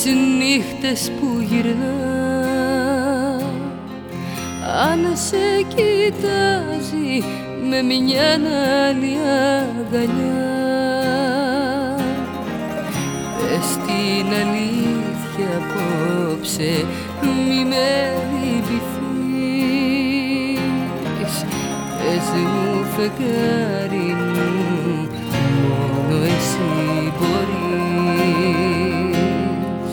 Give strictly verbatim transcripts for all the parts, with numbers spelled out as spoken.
νύχτες που γυρνά, αν σε κοιτάζει με μια άλλη αγκαλιά, πες την αλήθεια απόψε, μη με λυπηθείς. Πες μου φεγγάρι μου, μόνο εσύ μπορείς.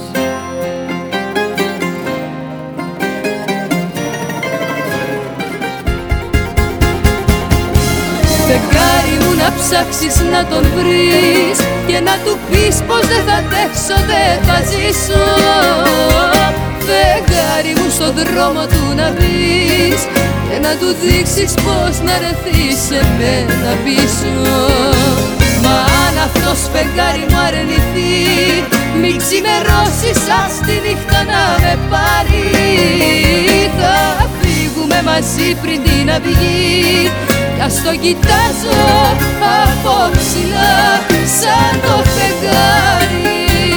Φεγγάρι μου να ψάξεις να τον βρεις και να του πεις πως δεν θα αντέξω, δεν θα ζήσω. Φεγγάρι μου στον δρόμο του να μπεις και να του δείξεις πως να ρεθείς σε μένα πίσω. Μα αν αυτός φεγγάρι μου αρνηθεί, μην ξημερώσεις ας τη νύχτα να με πάρει. Θα φύγουμε μαζί πριν την αυγή κι ας το κοιτάζω από ψηλά σαν το φεγγάρι.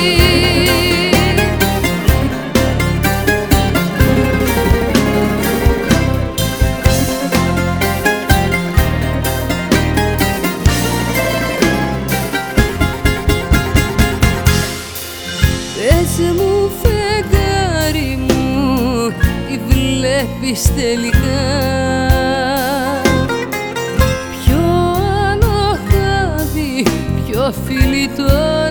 Πες μου φεγγάρι μου, τι βλέπεις τελικά, ποιο άλλο χάδι, ποιο φίλι τον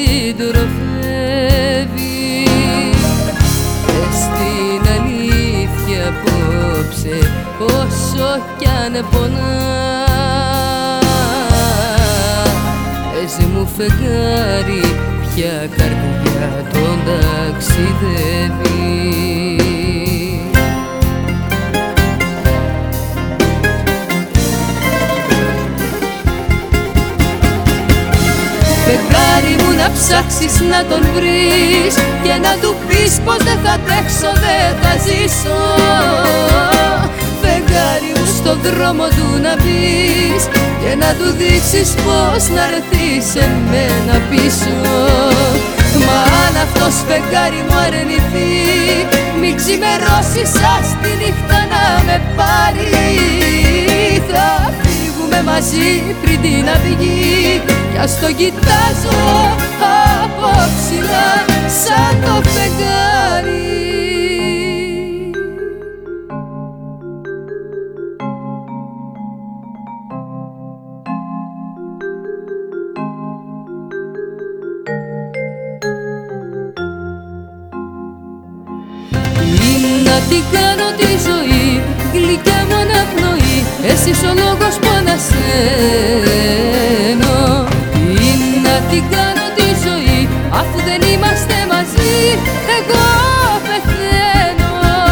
συντροφεύει. Πες την αλήθεια απόψε, όσο κι αν πονά. Πες μου φεγγάρι, ποια καρδιά τον ταξιδεύει. Φεγγάρι μου να ψάξεις να τον βρεις και να του πεις πως δεν θα τρέξω, δεν θα ζήσω. Φεγγάρι μου στον δρόμο του να μπεις και να του δείξεις πως να ρεθείς σε μένα πίσω. Μα αν αυτός φεγγάρι μου αρνηθεί, μην ξημερώσεις ας τη νύχτα να με πάρει. Θα φύγουμε μαζί πριν την αυγή κι ας το κοιτάζω από ψηλά σαν το φεγγάρι. Να την κάνω τη ζωή, γλυκιά μου αναπνοή, εσύ ο λόγος που ανασένω. Ή να την κάνω τη ζωή, αφού δεν είμαστε μαζί, εγώ πεθαίνω.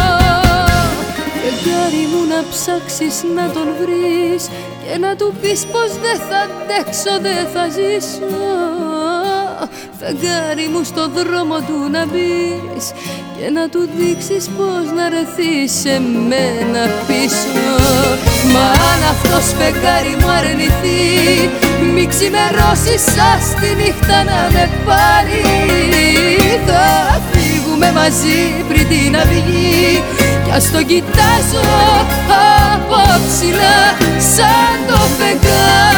Φεγγάρι μου να ψάξεις να τον βρεις και να του πεις πως δεν θα αντέξω, δεν θα ζήσω. Φεγγάρι μου στον δρόμο του να μπεις και να του δείξεις πως να ρεθείς σε μένα πίσω. Μα αν αυτός φεγγάρι μου αρνηθεί, μην ξημερώσεις ας τη νύχτα να με πάρει. Θα φύγουμε μαζί πριν την αυγή κι ας το κοιτάζω από ψηλά σαν το φεγγάρι.